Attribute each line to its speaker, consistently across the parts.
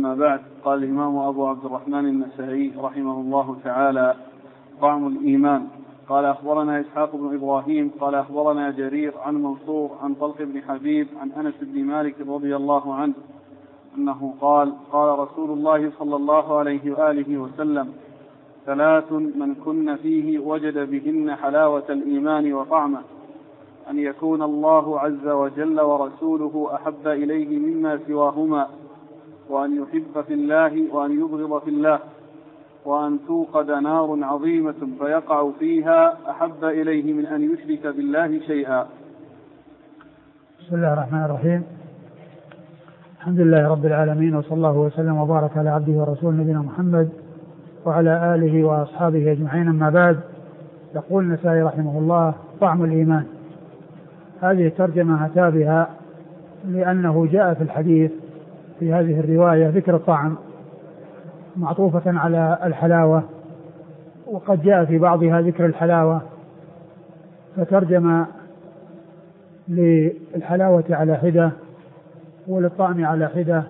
Speaker 1: أما بعد. قال الإمام أبو عبد الرحمن النسائي رحمه الله تعالى: طعم الإيمان. قال أخبرنا إسحاق بن إبراهيم قال أخبرنا جرير عن منصور عن طلق بن حبيب عن أنس بن مالك رضي الله عنه أنه قال: قال رسول الله صلى الله عليه وآله وسلم: ثلاث من كن فيه وجد بهن حلاوة الإيمان وطعمه: أن يكون الله عز وجل ورسوله أحب إليه مما سواهما، وأن يحب في الله وأن يبغض في الله، وأن توقد نار عظيمة فيقع فيها أحب إليه من أن يشرك بالله شيئا.
Speaker 2: بسم الله الرحمن الرحيم. الحمد لله رب العالمين، وصلى الله وسلم وبارك على عبده ورسوله نبينا محمد وعلى آله وأصحابه أجمعين. أما بعد، يقول النسائي رحمه الله: طعم الإيمان. هذه الترجمة أتى بها لأنه جاء في الحديث في هذه الرواية ذكر الطعم معطوفة على الحلاوة، وقد جاء في بعضها ذكر الحلاوة، فترجم للحلاوة على حدة وللطعم على حدة.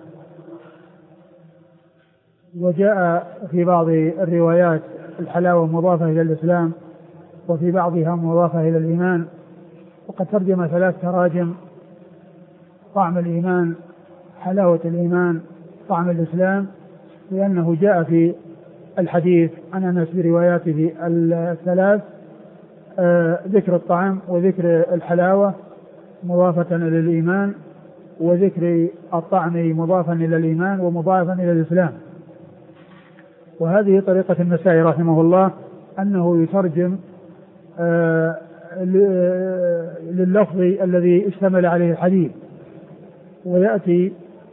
Speaker 2: وجاء في بعض الروايات الحلاوة مضافة إلى الإسلام، وفي بعضها مضافة إلى الإيمان. وقد ترجم 3 تراجم: طعم الإيمان، حلاوة الإيمان، طعم الإسلام، لأنه جاء في الحديث عن أنس برواياته 3 ذكر الطعم وذكر الحلاوة مضافة إلى الإيمان، وذكر الطعم مضافا إلى الإيمان ومضافا إلى الإسلام. وهذه طريقة النسائي رحمه الله، أنه يترجم لللفظ الذي اشتمل عليه الحديث، ويأتي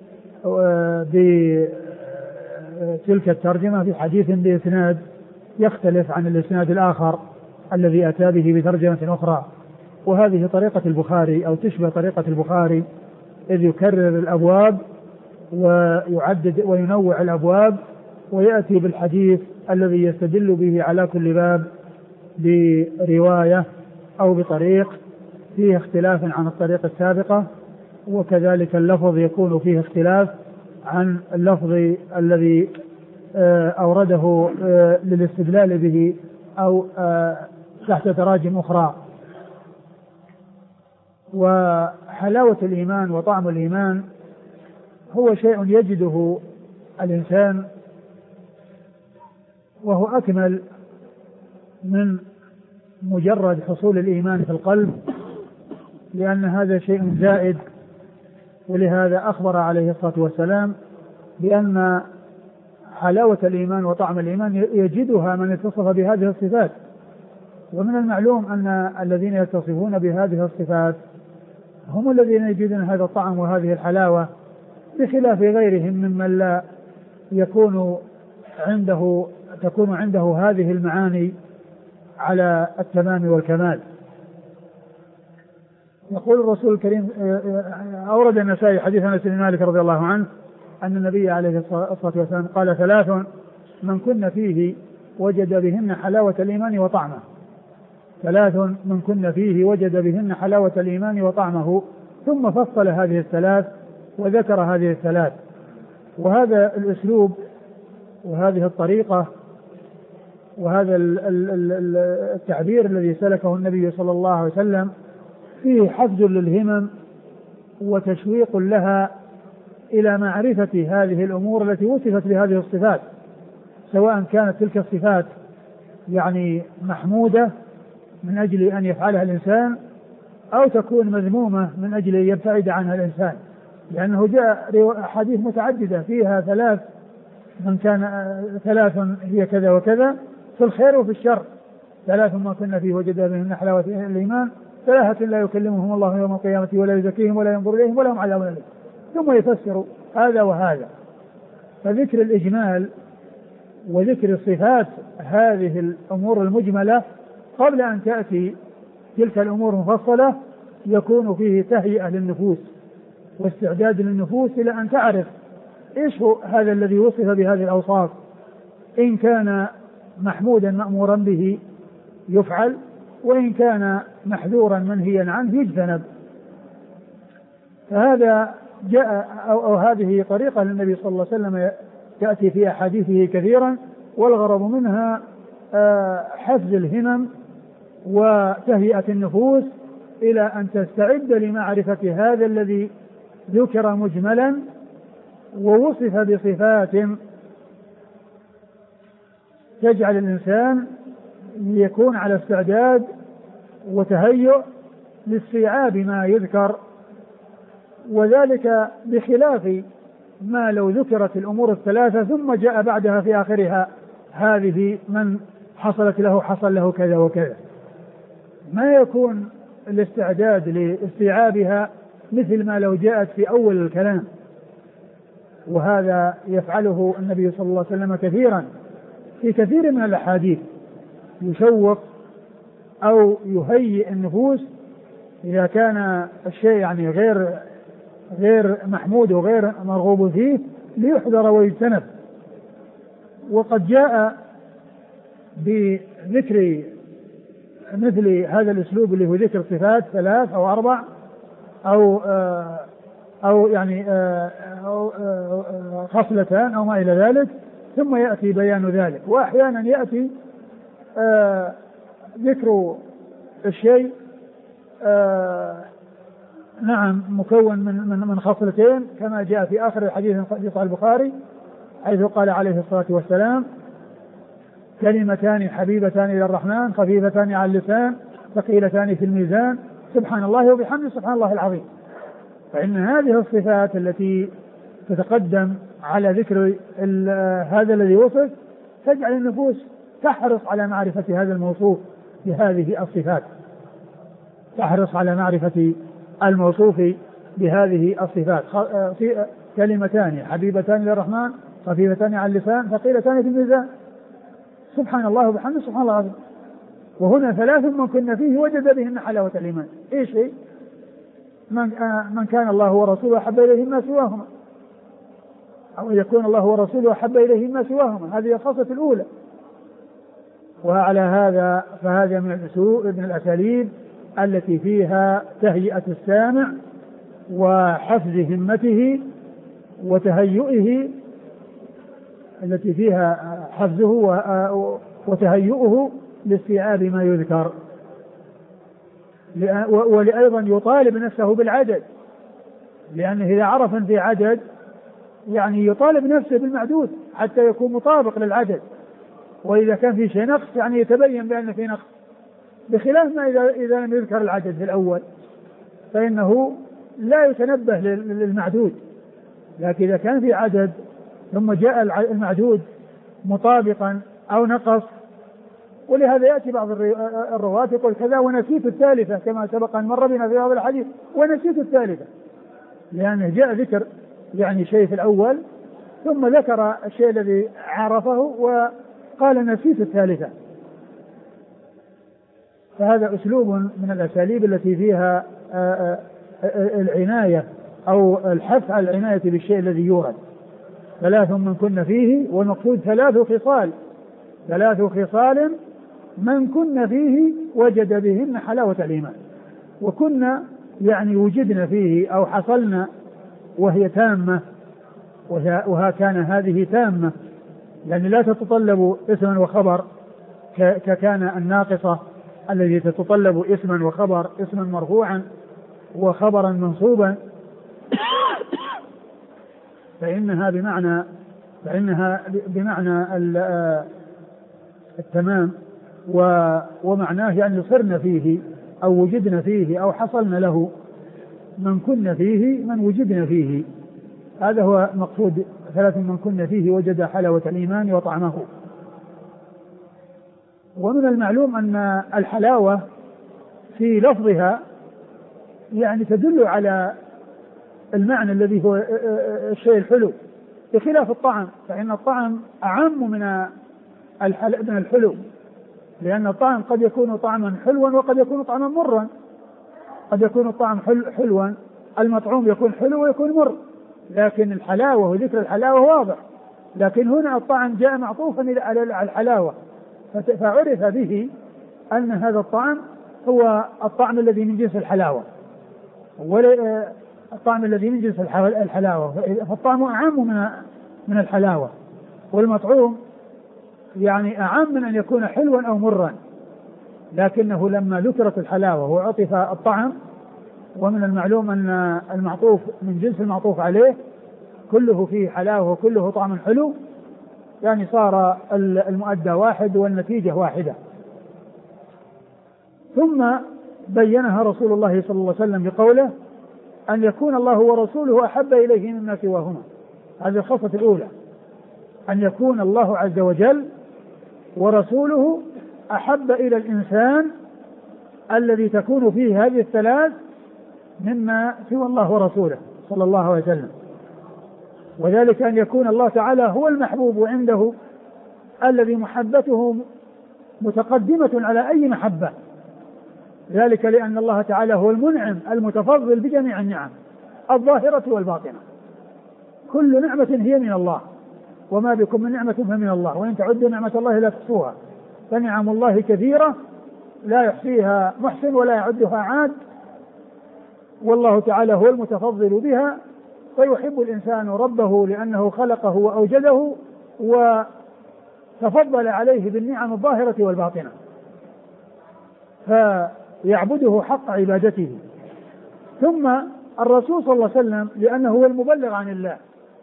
Speaker 2: بتلك الترجمة في حديث بإسناد يختلف عن الإسناد الآخر الذي أتى به بترجمة أخرى. وهذه طريقة البخاري، أو تشبه طريقة البخاري، إذ يكرر الأبواب ويعدد وينوع الأبواب، ويأتي بالحديث الذي يستدل به على كل باب برواية أو بطريق فيه اختلاف عن الطريق السابقة، وكذلك اللفظ يكون فيه اختلاف عن اللفظ الذي أورده للاستدلال به أو تحت تراجم أخرى. وحلاوة الإيمان وطعم الإيمان هو شيء يجده الإنسان وهو أكمل من مجرد حصول الإيمان في القلب، لأن هذا شيء زائد. ولهذا أخبر عليه الصلاة والسلام بأن حلاوة الإيمان وطعم الإيمان يجدها من اتصف بهذه الصفات. ومن المعلوم أن الذين يتصفون بهذه الصفات هم الذين يجدون هذا الطعم وهذه الحلاوة، بخلاف غيرهم ممن لا تكون عنده هذه المعاني على التمام والكمال. يقول الرسول الكريم: أورد النسائي حديث أنس بن مالك رضي الله عنه أن النبي عليه الصلاة والسلام قال: 3 من كن فيه وجد بهن حلاوة الإيمان وطعمه. 3 من كن فيه وجد بهن حلاوة الإيمان وطعمه، ثم فصل هذه 3 وذكر هذه 3. وهذا الأسلوب وهذه الطريقة وهذا التعبير الذي سلكه النبي صلى الله عليه وسلم فيه حفز للهمم وتشويق لها إلى معرفة هذه الأمور التي وصفت بهذه الصفات، سواء كانت تلك الصفات يعني محمودة من أجل أن يفعلها الإنسان، أو تكون مذمومة من أجل أن يبتعد عنها الإنسان، لأنه جاء حديث متعددة فيها 3 من كان 3 هي كذا وكذا في الخير وفي الشر. 3 ما كنا فيه وجد بهن حلاوة الإيمان، 3 لا يكلمهم الله يوم القيامة ولا يزكيهم ولا ينظر إليهم ولا هم عذاب أليم. ثم يفسر هذا وهذا. فذكر الإجمال وذكر الصفات هذه الأمور المجملة قبل أن تأتي تلك الأمور المفصلة يكون فيه تهيئة للنفوس واستعداد للنفوس إلى أن تعرف إيش هو هذا الذي وصف بهذه الأوصاف، إن كان محمودا مأمورا به يفعل، وإن كان محذورا منهيا عنه يجتنب. فهذا جاء أو هذه طريقة للنبي صلى الله عليه وسلم تأتي في أحاديثه كثيرا، والغرض منها حفز الهمم وتهيئة النفوس إلى أن تستعد لمعرفة هذا الذي ذكر مجملا ووصف بصفات تجعل الإنسان يكون على استعداد وتهيؤ لاستيعاب ما يذكر، وذلك بخلاف ما لو ذكرت الأمور الثلاثة ثم جاء بعدها في آخرها هذه من حصلت له حصل له كذا وكذا، ما يكون الاستعداد لاستيعابها مثل ما لو جاءت في أول الكلام. وهذا يفعله النبي صلى الله عليه وسلم كثيرا في كثير من الأحاديث، يشوق أو يهيئ النفوس إذا كان الشيء يعني غير محمود وغير مرغوب فيه ليحذر ويجتنب. وقد جاء بذكر مثل هذا الأسلوب اللي هو ذكر صفات 3 أو 4 أو يعني خصلتان أو ما إلى ذلك، ثم يأتي بيان ذلك. وأحيانا يأتي ذكر الشيء نعم مكون من خصلتين، كما جاء في آخر الحديث في صحيح البخاري حيث قال عليه الصلاة والسلام: كلمتان حبيبتان إلى الرحمن خفيفتان على اللسان ثقيلتان في الميزان سبحان الله وبحمده سبحان الله العظيم. فإن هذه الصفات التي تتقدم على ذكر هذا الذي وصف تجعل النفوس تحرص على معرفة هذا الموصوف بهذه الصفات، تحرص على معرفة الموصوف بهذه الصفات. كلمتان حبيبتان للرحمن خفيفتان على اللسان ثقيلتان في الميزان سبحان الله وبحمده سبحان الله العظيم. وهنا 3 من كن فيه وجد بهن حلاوة الإيمان. إيش هي؟ من كان الله ورسوله أحب إليه ما سواهما، أو يكون الله ورسوله أحب إليه ما سواهما، هذه الخاصة الأولى. وعلى هذا فهذا من الأساليب التي فيها تهيئة السامع وحفز همته وتهيئه، التي فيها حفزه وتهيئه لاستيعاب ما يذكر، ولأيضا يطالب نفسه بالعدد، لأنه إذا عرف في عدد يعني يطالب نفسه بالمعدود حتى يكون مطابق للعدد، وإذا كان في شيء نقص يعني يتبين بأن في نقص، بخلاف ما إذا لم يذكر العدد في الأول فإنه لا يتنبه للمعدود. لكن إذا كان في عدد ثم جاء المعدود مطابقا أو نقص، ولهذا يأتي بعض الرواة يقول كذا ونسيت الثالثة، كما سبق أن مر بنا في هذا الحديث ونسيت الثالثة، لأنه جاء ذكر يعني شيء في الأول ثم ذكر الشيء الذي عرفه وقال نسيت الثالثة. فهذا أسلوب من الأساليب التي فيها العناية أو الحث على العناية بالشيء الذي يورد. 3 من كن فيه، والمقصود 3 خصال من كن فيه وجد بهن حلاوة الإيمان. وكنا يعني وجدنا فيه أو حصلنا وهي تامة، وكان هذه تامة، يعني لا تتطلب اسما وخبر ككان الناقصة الذي تتطلب اسما وخبر، اسما مرفوعا وخبرا منصوبا، فإنها بمعنى التمام، ومعناه يعني صرنا فيه أو وجدنا فيه أو حصلنا له. من كن فيه من وجدنا فيه، هذا هو مقصود 3 من كن فيه وجد حلاوة الإيمان وطعمه. ومن المعلوم أن الحلاوة في لفظها يعني تدل على المعنى الذي هو الشيء الحلو، بخلاف الطعم، فإن الطعم أعم من الحلو، لأن الطعم قد يكون طعما حلوا وقد يكون طعما مرا، قد يكون الطعم حلوا، المطعوم يكون حلو ويكون مر، لكن الحلاوة وذكر الحلاوة واضح. لكن هنا الطعم جاء معطوفا على الحلاوة، فعرف به أن هذا الطعم هو الطعم الذي من جنس الحلاوة، الطعم الذي من جنس الحلاوة، فالطعم أعم من الحلاوة، والمطعوم يعني أعم من أن يكون حلوا أو مرا، لكنه لما ذكرت الحلاوة وعطف الطعم، ومن المعلوم أن المعطوف من جنس المعطوف عليه كله فيه حلاوة وكله طعم حلو، يعني صار المؤدى واحد والنتيجة واحدة. ثم بينها رسول الله صلى الله عليه وسلم بقوله أن يكون الله ورسوله أحب إليه مما سواهما. هذه الخصلة الأولى، أن يكون الله عز وجل ورسوله أحب إلى الإنسان الذي تكون فيه هذه الثلاث مما سوى الله ورسوله صلى الله عليه وسلم، وذلك أن يكون الله تعالى هو المحبوب عنده الذي محبته متقدمة على أي محبة، ذلك لأن الله تعالى هو المنعم المتفضل بجميع النعم الظاهرة والباطنة، كل نعمة هي من الله، وما بكم من نعمة فمن الله، وإن تعدوا نعمة الله لا تحصوها، فنعم الله كثيرة لا يحصيها محسن ولا يعدها عاد، والله تعالى هو المتفضل بها، فيحب الإنسان ربه لأنه خلقه وأوجده وتفضل عليه بالنعم الظاهرة والباطنة، فيعبده حق عبادته. ثم الرسول صلى الله عليه وسلم لأنه هو المبلغ عن الله،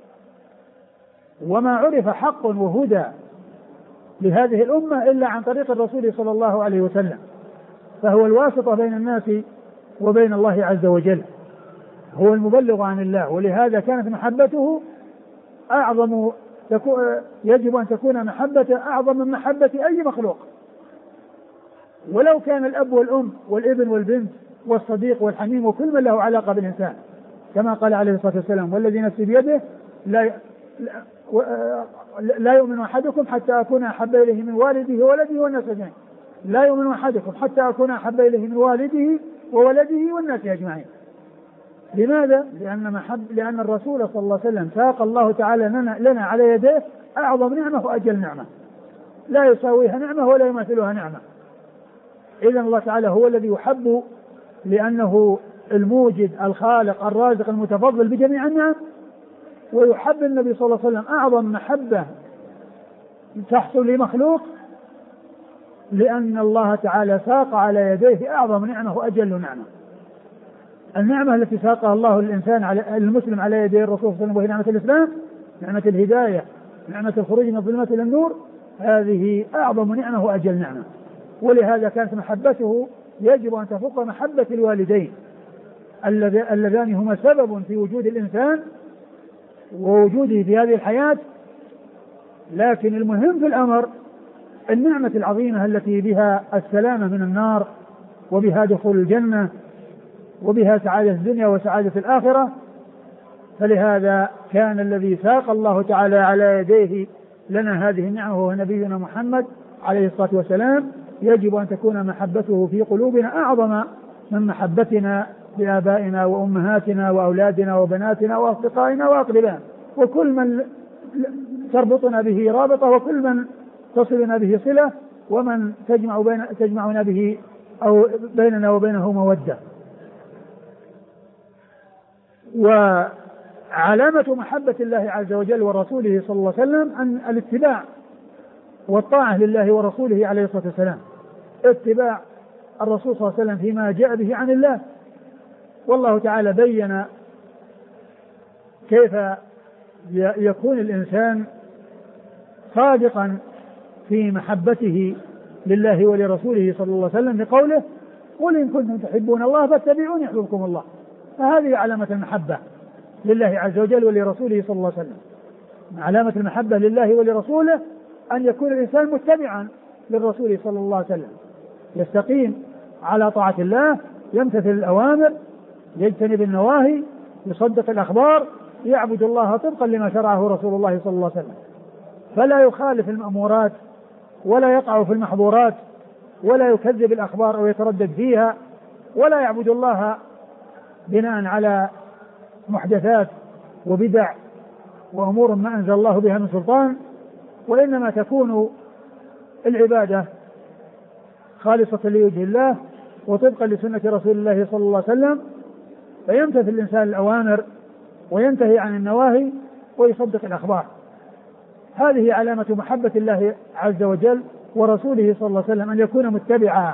Speaker 2: وما عرف حق وهدى لهذه الأمة إلا عن طريق الرسول صلى الله عليه وسلم، فهو الواسطة بين الناس وبين الله عز وجل، هو المبلغ عن الله، ولهذا كانت محبته أعظم، يجب أن تكون محبته أعظم من محبة أي مخلوق، ولو كان الأب والأم والابن والبنت والصديق والحميم وكل من له علاقة بالإنسان، كما قال عليه الصلاة والسلام والذي نفسي بيده لا يؤمن أحدكم حتى أكون أحب إليه من والده وولده والناس أجمعين، لا يؤمن أحدكم حتى أكون أحب إليه من والده وولده والناس أجمعين. لماذا؟ لأن الرسول صلى الله عليه وسلم ساق الله تعالى لنا على يديه أعظم نعمة وأجل نعمة، لا يساويها نعمة ولا يماثلها نعمة. إذن الله تعالى هو الذي يحب لأنه الموجد الخالق الرازق المتفضل بجميع النعم، ويحب النبي صلى الله عليه وسلم أعظم محبة تحصل لمخلوق، لأن الله تعالى ساق على يديه أعظم نعمة وأجل نعمة. النعمة التي ساقها الله للإنسان المسلم على يديه الرسول صلى الله عليه وسلم وهي نعمة الإسلام، نعمة الهداية، نعمة الخروج من الظلمات إلى النور، هذه أعظم نعمة وأجل نعمة، ولهذا كانت محبته يجب أن تفوق محبة الوالدين اللذان هما سبب في وجود الإنسان ووجوده في هذه الحياة. لكن المهم في الأمر النعمة العظيمة التي بها السلامة من النار، وبها دخول الجنة، وبها سعادة الدنيا وسعادة الآخرة. فلهذا كان الذي ساق الله تعالى على يديه لنا هذه النعمة هو نبينا محمد عليه الصلاة والسلام، يجب أن تكون محبته في قلوبنا أعظم من محبتنا لآبائنا وأمهاتنا وأولادنا وبناتنا وأصدقائنا وأقربائنا وكل من تربطنا به رابطة، وكل من تصلنا به صلة، ومن تجمعنا به أو بيننا وبينه مودة. وعلامة محبة الله عز وجل ورسوله صلى الله عليه وسلم أن الاتباع والطاعة لله ورسوله عليه الصلاة والسلام، اتباع الرسول صلى الله عليه وسلم فيما جاء به عن الله. والله تعالى بين كيف يكون الإنسان صادقا في محبته لله ولرسوله صلى الله عليه وسلم بقوله قل إن كنتم تحبون الله فاتبعوني يحببكم الله. فهذه علامة المحبة لله عز وجل ولرسوله صلى الله عليه وسلم. علامة المحبة لله ولرسوله أن يكون الإنسان متبعا للرسول صلى الله عليه وسلم، يستقيم على طاعة الله، يمتثل الأوامر، يجتنب النواهي، يصدق الأخبار، يعبد الله طبقا لما شرعه رسول الله صلى الله عليه وسلم، فلا يخالف المأمورات ولا يقع في المحظورات ولا يكذب الأخبار أو يتردد فيها، ولا يعبد الله بناء على محدثات وبدع وأمور ما أنزل الله بها من سلطان، وإنما تكون العبادة خالصة لوجه الله وطبقا لسنة رسول الله صلى الله عليه وسلم، فيمتثل الإنسان الأوامر وينتهي عن النواهي ويصدق الأخبار. هذه علامة محبة الله عز وجل ورسوله صلى الله عليه وسلم، أن يكون متبعا.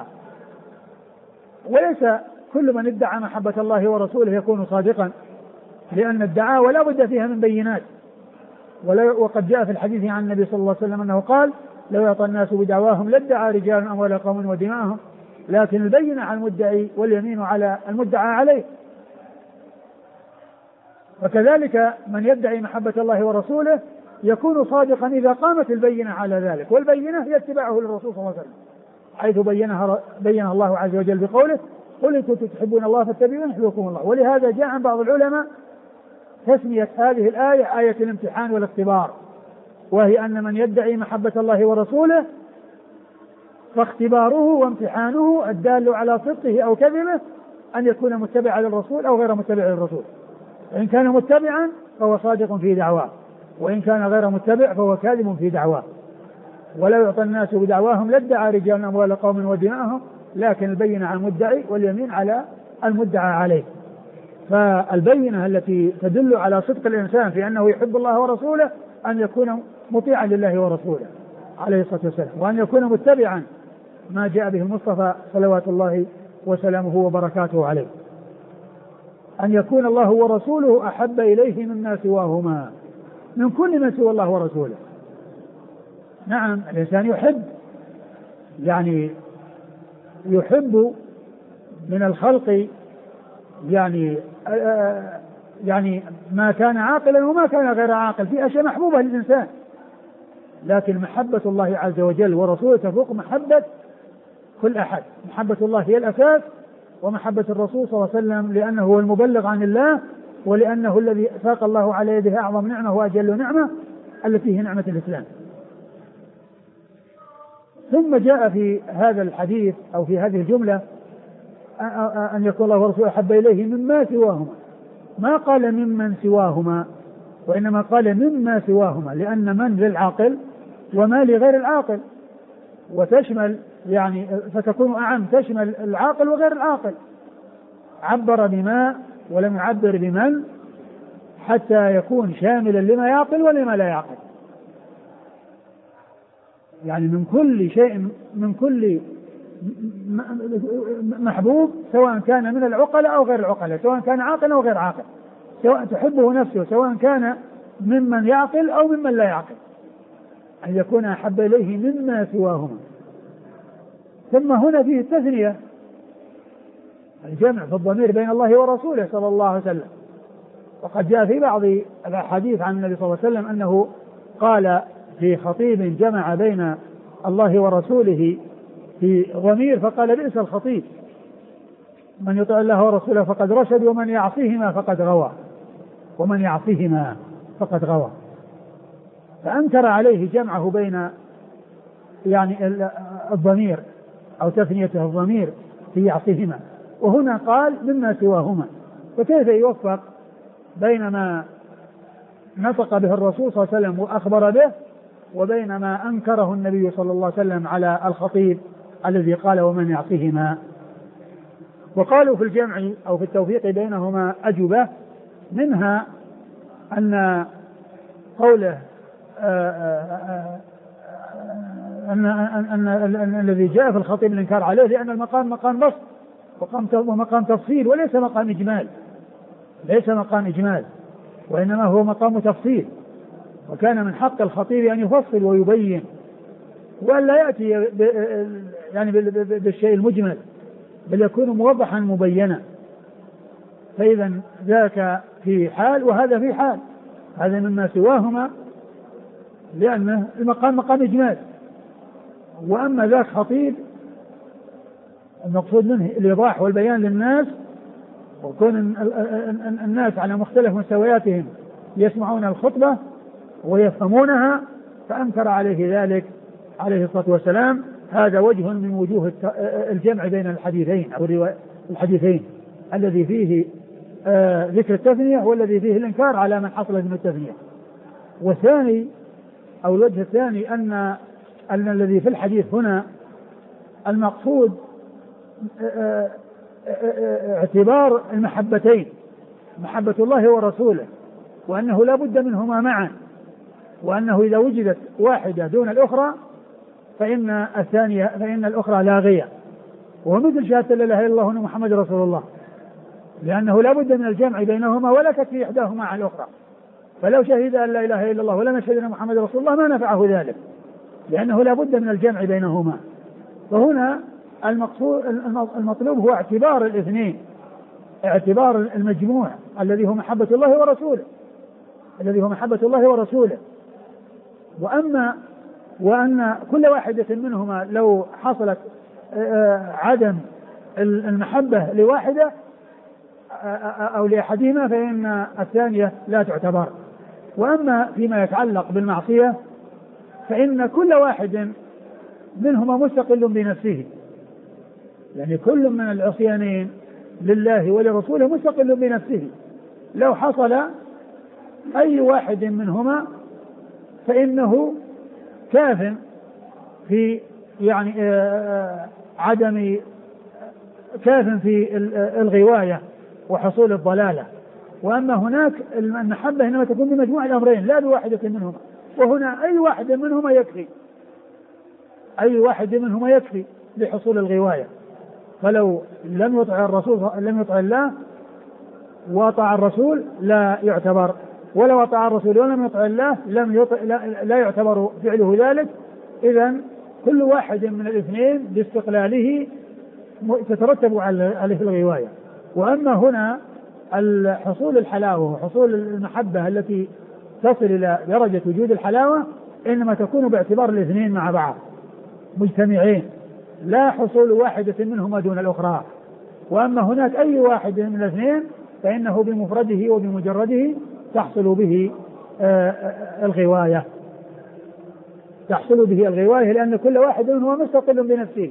Speaker 2: وليس كل من ادعى محبة الله ورسوله يكون صادقا، لأن الدعاوى لا بد فيها من بينات. وقد جاء في الحديث عن النبي صلى الله عليه وسلم أنه قال: لو يعطى الناس بدعواهم لادعى رجال أموال قوم ودماءهم، لكن البينة على المدعي واليمين على المدعى عليه. وكذلك من يدعي محبة الله ورسوله يكون صادقا إذا قامت البينة على ذلك، والبينة هي اتباعه للرسول صلى الله عليه وسلم، حيث بينها الله عز وجل بقوله: قل إن كنتم تحبون الله فاتبعوني يحببكم الله. ولهذا جاء عن بعض العلماء تسمية هذه الآية آية الامتحان والاختبار، وهي أن من يدعي محبة الله ورسوله فاختباره وامتحانه الدال على صدقه أو كذبه أن يكون متبعا للرسول أو غير متبع للرسول. إن كان متبعا فهو صادق في دعواه، وإن كان غير متبع فهو كاذب في دعواه. ولو يعطى الناس بدعواهم لادعى رجال أموال قوم ودماءهم، لكن البينة على المدعي واليمين على المدعى عليه. فالبينة التي تدل على صدق الإنسان في أنه يحب الله ورسوله أن يكون مطيعا لله ورسوله عليه الصلاة والسلام، وأن يكون متبعا ما جاء به المصطفى صلوات الله وسلامه وبركاته عليه. أن يكون الله ورسوله أحب إليه مما سواهما، من كل من سوى الله ورسوله. نعم الإنسان يحب من الخلق يعني ما كان عاقلا وما كان غير عاقل، في أشياء محبوبة للإنسان، لكن محبة الله عز وجل ورسوله تفوق محبة كل أحد. محبة الله هي الأساس، ومحبة الرسول صلى الله عليه وسلم لأنه هو المبلغ عن الله، ولأنه الذي ساق الله على يده أعظم نعمة وأجل نعمة التي هي نعمة الإسلام. ثم جاء في هذا الحديث أو في هذه الجملة أن يكون الله ورسوله أحب إليه مما سواهما، ما قال ممن سواهما، وإنما قال مما سواهما، لأن من للعاقل وما لغير العاقل، وتشمل فتكون أعم، تشمل العاقل وغير العاقل. عبر بما ولم يعبر بمن حتى يكون شاملا لما يعقل ولما لا يعقل، يعني من كل شيء، من كل محبوب، سواء كان من العقلاء أو غير العقلاء، سواء كان عاقل أو غير عاقل، سواء تحبه نفسه، سواء كان ممن يعقل أو ممن لا يعقل، أن يكون أحب إليه مما سواهما. ثم هنا فيه التثنية، الجمع في الضمير بين الله ورسوله صلى الله عليه وسلم. وقد جاء في بعض الأحاديث عن النبي صلى الله عليه وسلم أنه قال في خطيب جمع بين الله ورسوله في ضمير فقال: بئس الخطيب، من يطع الله ورسوله فقد رشد، ومن يعصيهما فقد غوى، ومن يعصيهما فقد غوى. فأنكر عليه جمعه بين الضمير أو تثنيته الضمير في يعصيهما، وهنا قال مما سواهما. فكيف يوفق بين ما نطق به الرسول صلى الله عليه وسلم وأخبر به، وبين ما أنكره النبي صلى الله عليه وسلم على الخطيب الذي قال ومن يعصيهما؟ وقالوا في الجمع أو في التوفيق بينهما أجوبة، منها أن قوله أن الذي جاء في الخطيب الإنكار عليه، لأن المقام مقام بسط ومقام تفصيل، وليس مقام إجمال، ليس مقام إجمال، وإنما هو مقام تفصيل. وكان من حق الخطيب أن يفصل ويبين، وألا يأتي بالشيء المجمل، بل يكون موضحا مبينا. فإذا ذاك في حال وهذا في حال، هذا مما سواهما لأنه المقام مقام إجمال، وأما ذاك خطيب المقصود منه الإيضاح والبيان للناس، وكون الناس على مختلف مستوياتهم يسمعون الخطبة ويفهمونها، فأنكر عليه ذلك عليه الصلاة والسلام. هذا وجه من وجوه الجمع بين الحديثين أو الحديثين، الذي فيه ذكر التثنية والذي فيه الإنكار على من حصل من التثنية. والثاني أو الوجه الثاني أن الذي في الحديث هنا المقصود اعتبار المحبتين، محبة الله ورسوله، وأنه لا بد منهما معا، وأنه إذا وجدت واحدة دون الأخرى فإن الأخرى لاغية، ومثل شهادة لا إله إلا الله وأن محمد رسول الله، لأنه لا بد من الجمع بينهما ولا تكفي إحداهما عن الأخرى. فلو شهد أن لا إله إلا الله ولم يشهد أن محمد رسول الله ما نفعه ذلك، لأنه لا بد من الجمع بينهما. فهنا المطلوب هو اعتبار الاثنين، اعتبار المجموع الذي هو محبة الله ورسوله، وأن كل واحدة منهما لو حصلت عدم المحبة لواحدة أو لأحدهما فإن الثانية لا تعتبر. وأما فيما يتعلق بالمعصية فإن كل واحد منهما مستقل بنفسه، يعني كل من العصيانين لله ولرسوله مستقل بنفسه. لو حصل أي واحد منهما فإنه كاف في كاف في الغواية وحصول الضلالة. وأما هناك المحبة إنما تكون بمجموع الأمرين لا بواحدة منهما، وهنا أي واحد منهما يكفي لحصول الغواية. فلو لم يطع الله وطاع الرسول لا يعتبر، ولو أطاع الرسول ولم يطع الله لا يعتبر فعله ذلك. إذن كل واحد من الاثنين باستقلاله تترتب عليه الغواية. وأما هنا حصول الحلاوة وحصول المحبة التي تصل إلى درجة وجود الحلاوة إنما تكون باعتبار الاثنين مع بعض مجتمعين، لا حصول واحدة منهما دون الأخرى. وأما هناك أي واحد من الاثنين فإنه بمفرده وبمجرده تحصل به الغواية، لأن كل واحد منهما مستقل بنفسه.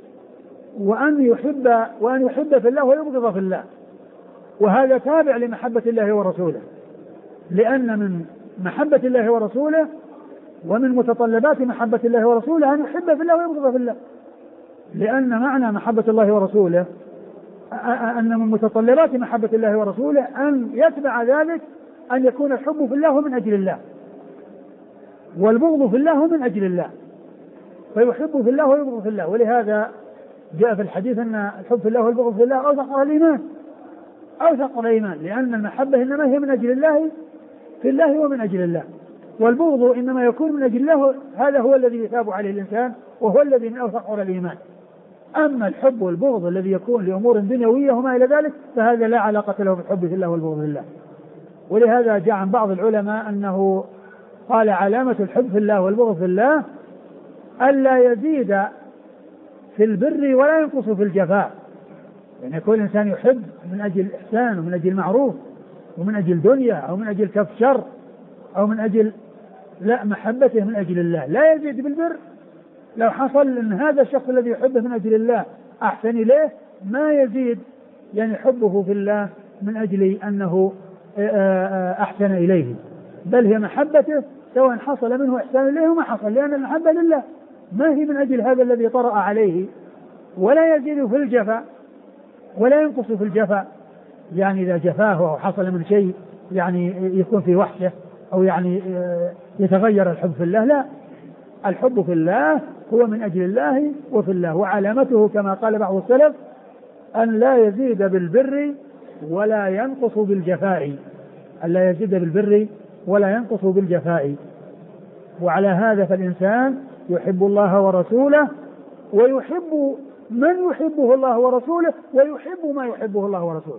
Speaker 2: وأن يحب في الله ويبغض في الله، وهذا تابع لمحبة الله ورسوله، لأن من محبة الله ورسوله ومن متطلبات محبة الله ورسوله أن يحب في الله ويبغض في الله، لأن معنى محبة الله ورسوله أن من متطلبات محبة الله ورسوله أن يتبع ذلك أن يكون الحب في الله من أجل الله، والبغض في الله من أجل الله، فيحب في الله ويبغض في الله. ولهذا جاء في الحديث أن الحب في الله والبغض في الله أوثق الإيمان، لأن المحبة إنما هي من أجل الله في الله ومن أجل الله، والبغض إنما يكون من أجل الله، هذا هو الذي يثاب عليه الإنسان وهو الذي من أوثق الإيمان. أما الحب والبغض الذي يكون لأمور دنيوية وما إلى ذلك فهذا لا علاقة له بالحب في الله والبغض في الله. ولهذا جاء عن بعض العلماء أنه قال علامة الحب في الله والبغض في الله ألا يزيد في البر ولا ينقص في الجفاء، يعني يكون الإنسان يحب من أجل الإحسان ومن أجل المعروف ومن أجل دنيا أو من أجل كف شر أو من أجل محبته من أجل الله لا يزيد بالبر. لو حصل أن هذا الشخص الذي يحبه من أجل الله أحسن إليه ما يزيد يعني حبه في الله من أجل أنه أحسن إليه، بل هي محبته سواء حصل منه إحسان إليه وما حصل، لأن المحبة لله ما هي من أجل هذا الذي طرأ عليه، ولا يزيد في الجفاء ولا ينقص في الجفاء. يعني إذا جفاه أو حصل من شيء يعني يكون في وحشة أو يعني يتغير الحب في الله، لا، الحب في الله هو من أجل الله وفي الله. وعلامته كما قال بعض السلف أن لا يزيد بالبر ولا ينقص بالجفاء، ألا يزيد بالبر ولا ينقص بالجفاء. وعلى هذا فالإنسان يحب الله ورسوله ويحب من يحبه الله ورسوله ويحب ما يحبه الله ورسوله،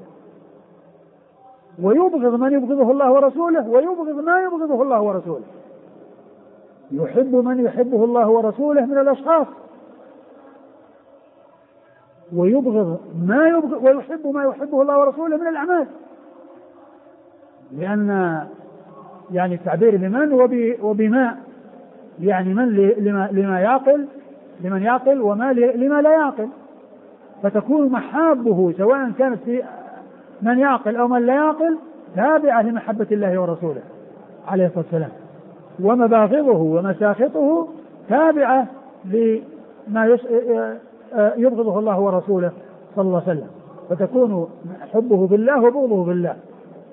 Speaker 2: ويبغض من يبغضه الله ورسوله ويبغض ما يبغضه الله ورسوله. يحب من يحبه الله ورسوله من الأشخاص، ويحب ما يحبه الله ورسوله من الأعمال، لأن يعني التعبير بمن وبما يعني من لمن يعقل وما لما لا يعقل، فتكون محابه سواء كانت في من يعقل أو من لا يعقل تابعة لمحبة الله ورسوله عليه الصلاة والسلام، ومباغضه ومساخطه تابعة لما يبغضه الله ورسوله صلى الله عليه وسلم، فتكون حبه بالله وبغضه بالله.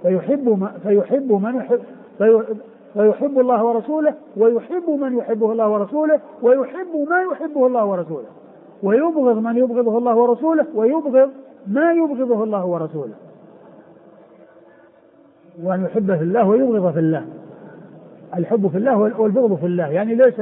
Speaker 2: فيحب الله ورسوله، ويحب من يحبه الله ورسوله، ويحب ما يحبه الله ورسوله، ويبغض من يبغضه الله ورسوله، ويبغض ما يبغضه الله ورسوله. وأن يحب في الله ويبغض في الله. الحب في الله والبغض في الله، يعني ليس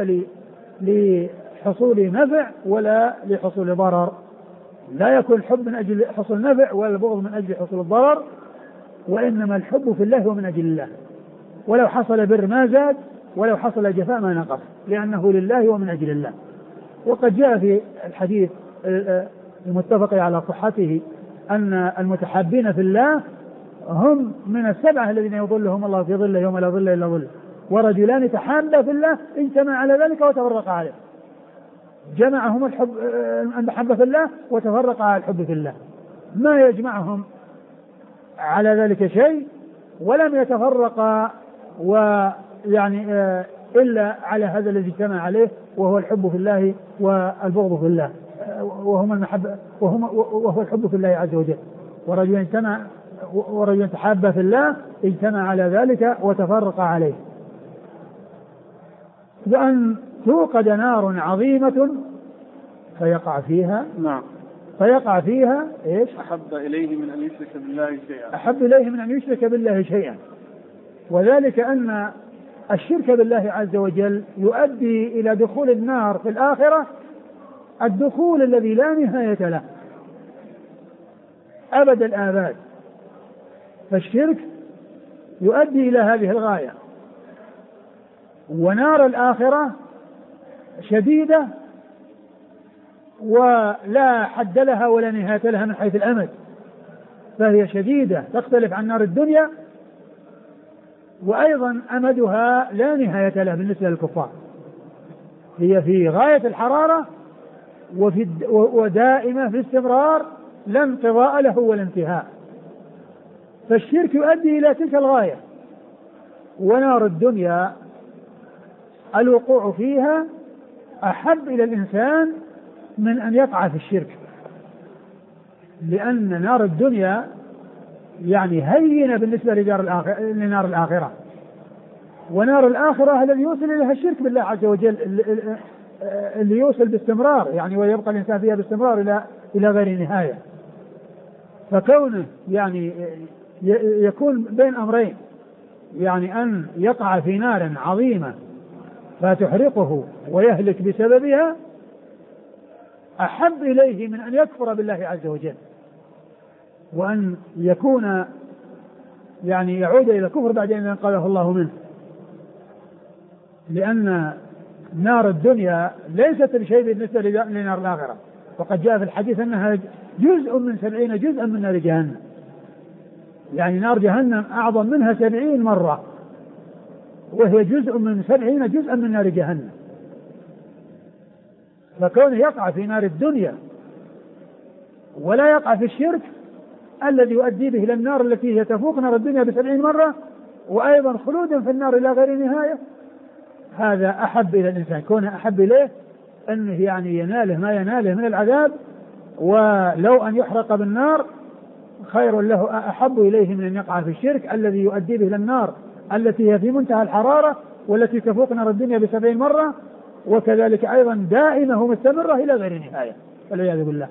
Speaker 2: لحصول نفع ولا لحصول ضرر. لا يكون الحب من أجل حصول النفع ولا البغض من أجل حصول الضرر، وإنما الحب في الله هو من أجل الله. ولو حصل بر ما زاد، ولو حصل جفاء ما نقص، لأنه لله ومن أجل الله. وقد جاء في الحديث المتفق على صحته أن المتحابين في الله هم من السبعة الذين يظلهم الله في ظله يوم لا ظل إلا ظله، ورجلان تحابا في الله اجتمع على ذلك وتفرق عليه. جمعهم المحبة في الله وتفرق على الحب في الله، ما يجمعهم على ذلك شيء، ولم يتفرقا ويعني إلا على هذا الذي اجتمع عليه، وهو الحب في الله والبغض في الله، وهو الحب في الله عز وجل. ورجل تحابا في الله اجتمع على ذلك وتفرق عليه. بأن توقد نار عظيمة فيقع فيها،
Speaker 1: نعم،
Speaker 2: فيقع فيها إيش؟
Speaker 1: أحب إليه من أن يشرك بالله شيئا،
Speaker 2: أحب إليه من أن يشرك بالله شيئا. وذلك أن الشرك بالله عز وجل يؤدي إلى دخول النار في الآخرة، الدخول الذي لا نهاية له أبد الآباد. فالشرك يؤدي إلى هذه الغاية. ونار الآخرة شديدة ولا حد لها ولا نهاية لها من حيث الأمد، فهي شديدة تختلف عن نار الدنيا، وأيضا أمدها لا نهاية له بالنسبة للكفار. هي في غاية الحرارة ودائمة في استمرار، لا انقضاء له ولا انتهاء. فالشرك يؤدي إلى تلك الغاية. ونار الدنيا الوقوع فيها أحب إلى الإنسان من أن يقع في الشرك، لأن نار الدنيا يعني هينة بالنسبة لنار الآخرة. ونار الآخرة الذي يوصل إليها الشرك بالله عز وجل، اللي يوصل باستمرار يعني، ويبقى الإنسان فيها باستمرار إلى غير نهاية. فكونه يعني يكون بين أمرين، يعني أن يقع في نار عظيمة فتحرقه ويهلك بسببها، أحب إليه من أن يكفر بالله عز وجل، وأن يكون يعني يعود إلى الكفر بعد أن ينقذه الله منه. لأن نار الدنيا ليست بشيء بالنسبة لنار الآخرة. وقد جاء في الحديث أنها جزء من 70 جزءا من نار جهنم، يعني نار جهنم أعظم منها 70 مرة، وهي جزء من 70 جزءا من نار جهنم. فكونه يقع في نار الدنيا ولا يقع في الشرك الذي يؤدي به إلى النار التي هي تفوق نار الدنيا ب70 مرة، وأيضا خلودا في النار إلى غير نهاية، هذا أحب إلى الإنسان. كونه أحب إليه أنه يعني يناله ما يناله من العذاب، ولو أن يحرق بالنار خير له، أحب إليه من أن يقع في الشرك الذي يؤدي به إلى النار التي هي في منتهى الحرارة والتي تفوق نار الدنيا ب70 مرة، وكذلك أيضا دائمة ومستمرة إلى غير نهاية، والعياذ بالله.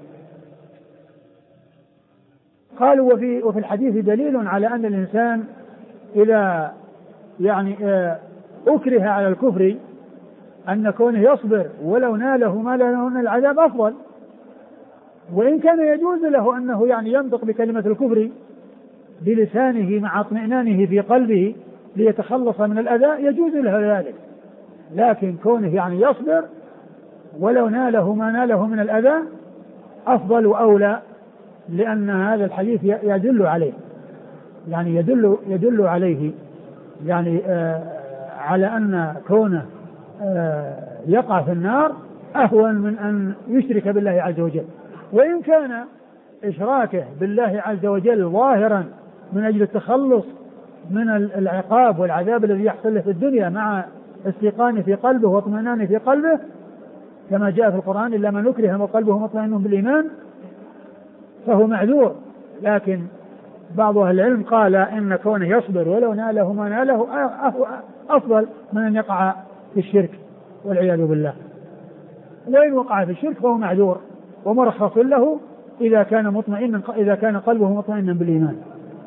Speaker 2: قالوا وفي الحديث دليل على أن الإنسان إذا يعني أكره على الكفر أن كونه يصبر ولو ناله ما له من العذاب أفضل، وإن كان يجوز له أنه يعني ينطق بكلمة الكفر بلسانه مع اطمئنانه في قلبه ليتخلص من الأذى، يجوز له ذلك. لكن كونه يعني يصبر ولو ناله ما ناله من الأذى أفضل وأولى، لأن هذا الحديث يدل عليه، يعني يدل عليه يعني على أن كونه يقع في النار أهون من أن يشرك بالله عز وجل. وإن كان إشراكه بالله عز وجل ظاهرا من أجل التخلص من العقاب والعذاب الذي يحصل له في الدنيا مع استيقانه في قلبه واطمئنانه في قلبه، كما جاء في القرآن إلا من أكره وقلبه مطمئن بالإيمان، فهو معذور. لكن بعض أهل العلم قال إن كونه يصبر ولو ناله ما ناله أفضل من أن يقع في الشرك والعياذ بالله. وإن وقع في الشرك فهو معذور ومرخص له إذا كان قلبه مطمئنا بالإيمان.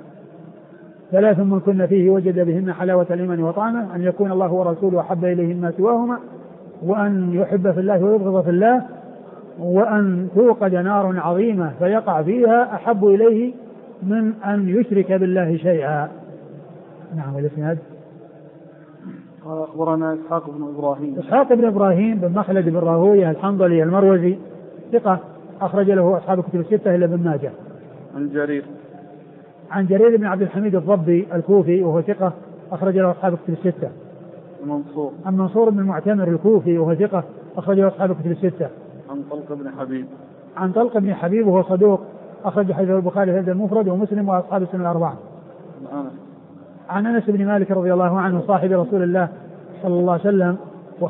Speaker 2: 3 من كن فيه وجد بهن حلاوة الإيمان وطعمه: أن يكون الله ورسوله أحب إليه مما سواهما، وأن يحب في الله ويبغض في الله، وأن توقد نار عظيمة فيقع فيها أحب إليه من أن يشرك بالله شيئا. نعم. والإسناد
Speaker 1: قال أخبرنا إسحاق بن إبراهيم
Speaker 2: بن مخلد بن راهويه الحنظلي المروزي ثقة أخرج له أصحاب الكتب الستة إلا ابن ماجه. عن جرير بن عبد الحميد الضبي الكوفي وهو ثقة أخرج له أصحاب الكتب الستة. عن منصور بن المعتمر الكوفي وهو ثقة أخرج له أصحاب الكتب الستة. عن طلق بن حبيب وهو صدوق أخرج حديث البخاري في المفرد ومسلم وأصحاب السنن الأربعة. عن أنس بن مالك رضي الله عنه صاحب رسول الله صلى الله عليه وسلم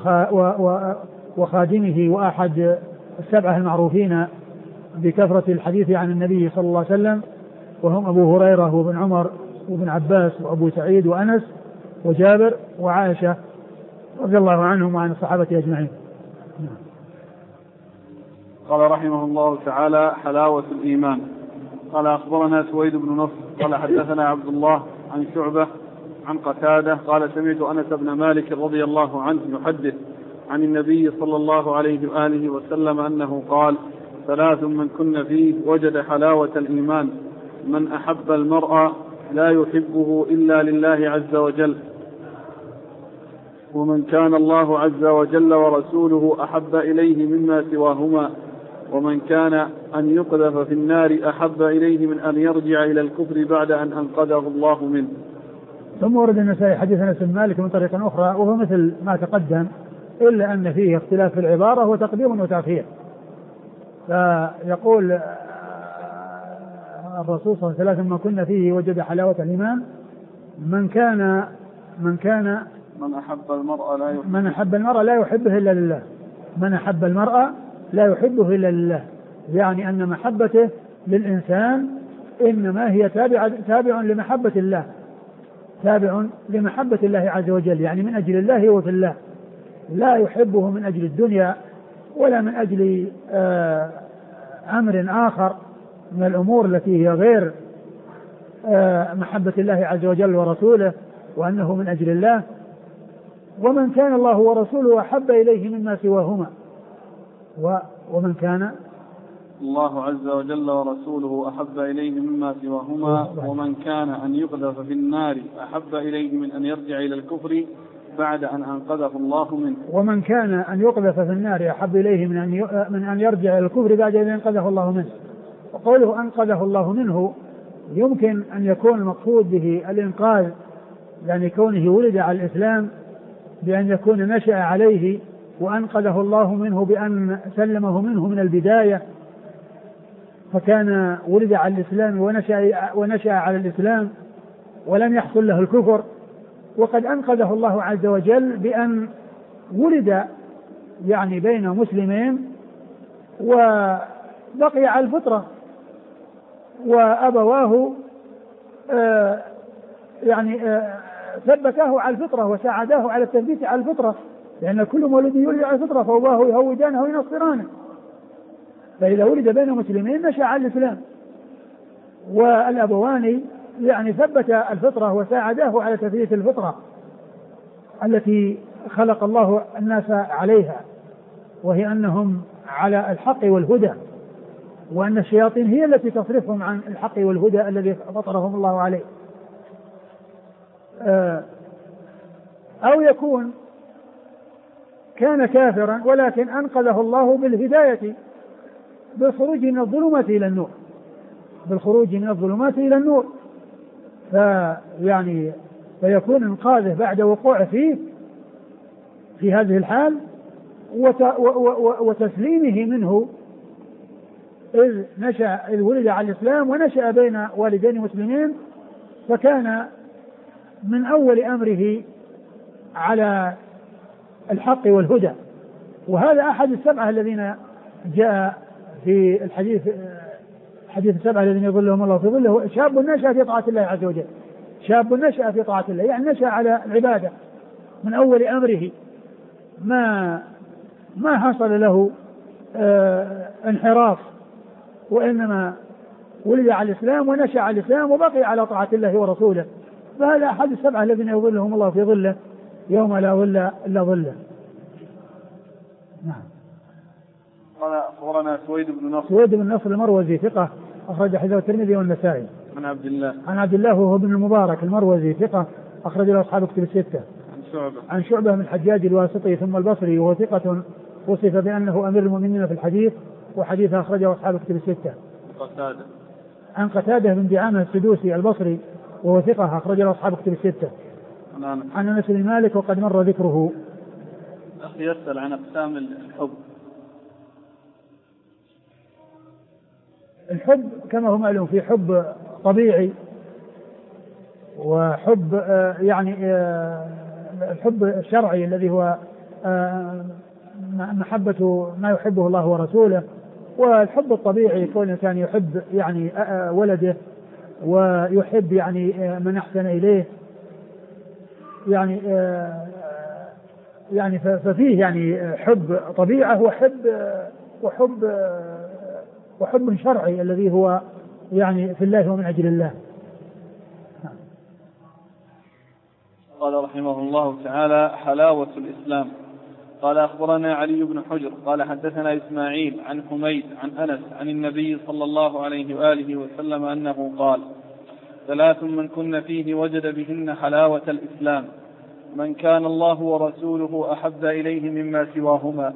Speaker 2: وخادمه وأحد 7 المعروفين بكثرة الحديث عن النبي صلى الله عليه وسلم، وهم أبو هريرة وابن عمر وابن عباس وأبو سعيد وأنس وجابر وعائشة رضي الله عنهم وعن الصحابة أجمعين.
Speaker 1: قال رحمه الله تعالى: حلاوة الإيمان. قال أخبرنا سويد بن نصر قال حدثنا عبد الله عن شعبة عن قتادة قال: سمعت أنس بن مالك رضي الله عنه يحدث عن النبي صلى الله عليه وآله وسلم أنه قال: 3 من كن فيه وجد حلاوة الإيمان: من أحب المرء لا يحبه إلا لله عز وجل، ومن كان الله عز وجل ورسوله أحب إليه مما سواهما، ومن كان أن يقذف في النار أحب إليه من أن يرجع إلى الكفر بعد أن أنقذه الله منه.
Speaker 2: ثم ورد النسائي حديث أنس بن مالك من طريق أخرى وهو مثل ما تقدم، إلا أن فيه اختلاف في العبارة وتقديم وتأخير. فيقول الرسول صلى الله عليه وسلم: من كن فيه وجد حلاوة الإيمان: من أحب المرء لا يحبه إلا لله. من أحب المرء لا يحبه إلا لله، يعني أن محبته للإنسان إنما هي تابع لمحبة الله، تابع لمحبة الله عز وجل، يعني من أجل الله وفي الله، لا يحبه من أجل الدنيا ولا من أجل أمر آخر من الأمور التي هي غير محبة الله عز وجل ورسوله، وأنه من أجل الله. ومن كان الله ورسوله أحب إليه مما سواهما، ومن كان
Speaker 1: الله عز وجل ورسوله أحب إليه مما سواهما، ومن كان أن يقذف في النار أحب إليه من أن يرجع إلى الكفر بعد أن أنقذه الله منه.
Speaker 2: ومن كان أن يقذف في النار أحب إليه من أن يرجع إلى الكفر بعد أن أنقذه الله منه. وقوله أنقذه الله منه يمكن أن يكون المقصود به الإنقاذ، يعني كونه ولد على الإسلام بأن يكون نشأ عليه، وأنقذه الله منه بأن سلمه منه من البداية، فكان ولد على الإسلام ونشأ على الإسلام ولم يحصل له الكفر. وقد أنقذه الله عز وجل بأن ولد يعني بين مسلمين وبقي على الفطرة، وأبواه ثبتاه على الفطرة وساعداه على التثبيت على الفطرة، لأن كل مولود يولد على الفطرة فأبواه يهودانه وينصرانه. فإذا ولد بين مسلمين نشأ على الإسلام، والأبوان يعني ثبت الفطرة وساعداه على تثبيت الفطرة التي خلق الله الناس عليها، وهي أنهم على الحق والهدى، وأن الشياطين هي التي تصرفهم عن الحق والهدى الذي فطرهم الله عليه. أو يكون كان كافرا ولكن أنقذه الله بالهداية بالخروج من الظلمات إلى النور، بالخروج من الظلمات إلى النور، فيكون انقاذه بعد وقوع فيه في هذه الحال وتسليمه منه إذ ولد على الإسلام ونشأ بين والدين مسلمين، فكان من أول أمره على الحق والهدى. وهذا أحد 7 الذين جاء في الحديث حديث السبعة الذين يظلهم الله في ظله شاب نشأ في طاعة الله عز وجل، شاب نشأ في طاعة الله يعني نشأ على العبادة من أول أمره، ما حصل له انحراف، وإنما ولد على الإسلام ونشأ على الإسلام وبقي على طاعة الله ورسوله. فهذا أحد السبعة الذين يظلهم الله في ظله يوم لا ظل إلا ظله. نعم.
Speaker 1: قال أخبرنا سويد
Speaker 2: بن نصر المروزي ثقة أخرج حديثه الترمذي والنسائي. عن عبد الله وهو ابن المبارك المروزي ثقة أخرج له أصحاب كتب الستة. عن شعبة من الحجاج الواسطي ثم البصري وهو ثقة وصف بأنه أمير المؤمنين في الحديث وحديث أخرجه أصحاب كتب الستة. عن قتادة بن دعامة السدوسي البصري وهو ثقة أخرج له أصحاب كتب الستة. عن أنس بن مالك وقد مر ذكره.
Speaker 1: أخي يسأل عن أقسام الحب.
Speaker 2: الحب كما هو معلوم في حب طبيعي وحب الحب الشرعي الذي هو محبة ما يحبه الله ورسوله، والحب الطبيعي كل الإنسان يحب يعني ولده ويحب يعني من أحسن إليه يعني ففيه يعني حب طبيعة وحب شرعي الذي هو يعني في الله ومن أجل الله.
Speaker 1: قال رحمه الله تعالى: حلاوة الإسلام. قال أخبرنا علي بن حجر قال حدثنا إسماعيل عن حميد عن أنس عن النبي صلى الله عليه وآله وسلم أنه قال: 3 من كن فيه وجد بهن حلاوة الإسلام: من كان الله ورسوله أحب إليه مما سواهما،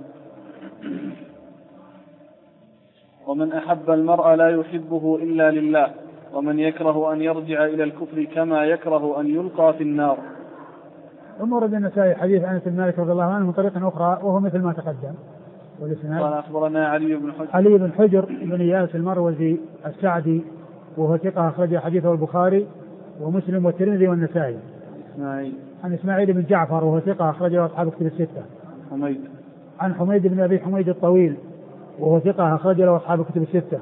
Speaker 1: ومن أحب المرء لا يحبه إلا لله، ومن يكره أن يرجع إلى الكفر كما يكره أن يلقى في النار.
Speaker 2: ثم ورد النسائي حديث أنس بن مالك رضي الله عنه من طريق أخرى وهو مثل ما تقدم.
Speaker 1: قال أخبرنا علي
Speaker 2: بن حجر بن إياس المروزي السعدي وهو ثقة أخرج حديثه البخاري ومسلم والترمذي والنسائي. عن إسماعيل بن جعفر وهو ثقة أخرجه أصحاب كتب الستة. عن حميد بن أبي حميد الطويل وهو ثقة أخرج له أصحاب كتب الستة.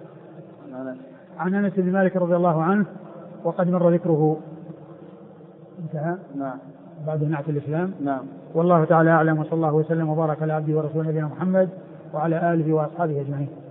Speaker 2: عن أنس بن مالك رضي الله عنه وقد مر ذكره. انتهى.
Speaker 1: نعم.
Speaker 2: بعد نعت الإسلام.
Speaker 1: نعم.
Speaker 2: والله تعالى أعلم، وصلى الله وسلم وبارك على عبده ورسوله نبينا محمد وعلى آله وأصحابه أجمعين.